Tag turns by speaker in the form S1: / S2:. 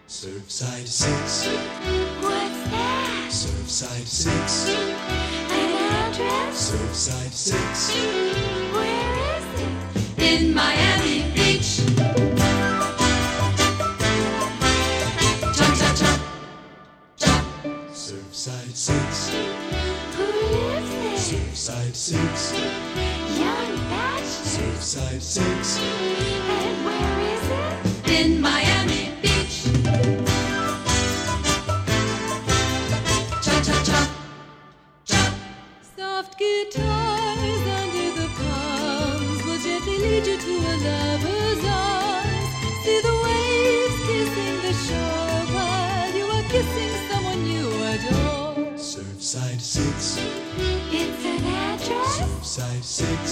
S1: Surfside 6.
S2: What's that?
S1: Surfside 6.
S2: An address?
S1: Surfside 6.
S2: Where is it? In Miami Beach. Jump, jump, jump. Jump.
S1: Surfside 6.
S2: Who lives there?
S1: Surfside 6.
S2: Young bachelor.
S1: Surfside 6.
S2: And where is it? In Miami Beach. Jump, jump, jump. Jump.
S3: Soft guitars under the palms will gently lead you to a lover's arms. See the waves kissing the shore while you are kissing someone you adore.
S1: Surfside 6.
S2: It's an address?
S1: Surfside 6.